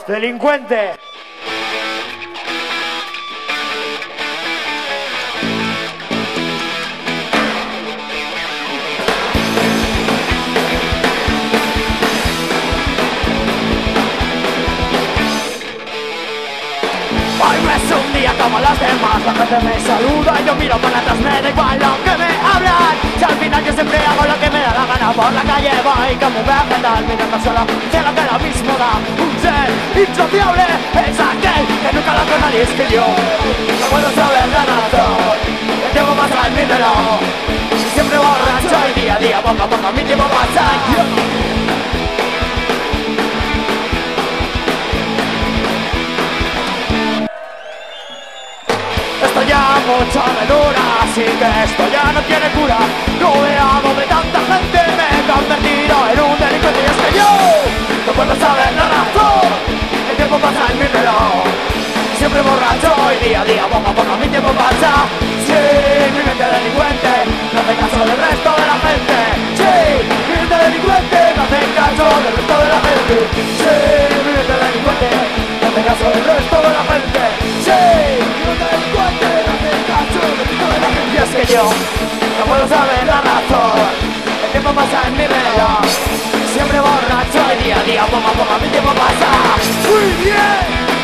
Delincuente. Hoy no es un día como los demás, la gente me saluda y yo miro para atrás, me da igual lo que me hablan. Si al final yo siempre hago lo que me da la gana, por la calle voy como un vegetal, mirando solo cielo que lo mismo da. Un ser insaciable es aquel que nunca lo que nadie escribió. No puedo saber la razón, el tiempo pasa en mi reloj, siempre borracho y día a día, poco a poco mi tiempo pasa. Esto ya mucho me dura, así que esto ya no tiene cura. Rodeado de tanta gente me he convertido en un delincuente. Y es que yo no puedo saber la razón, el tiempo pasa en mi reloj, siempre borracho y día a día, poco a poco mi tiempo pasa. Sí, mi mente delincuente no hace caso del resto de la gente. Sí, mi mente delincuente no hace caso del resto de la gente. Sí, mi mente delincuente no hace caso del resto de la gente. Sí, mi mente delincuente no hace caso del resto de la gente. Y es que yo no puedo saber la razón, el tiempo pasa en mi reloj, siempre borracho y día a día, poco a poco mi tiempo pasa. Muy bien.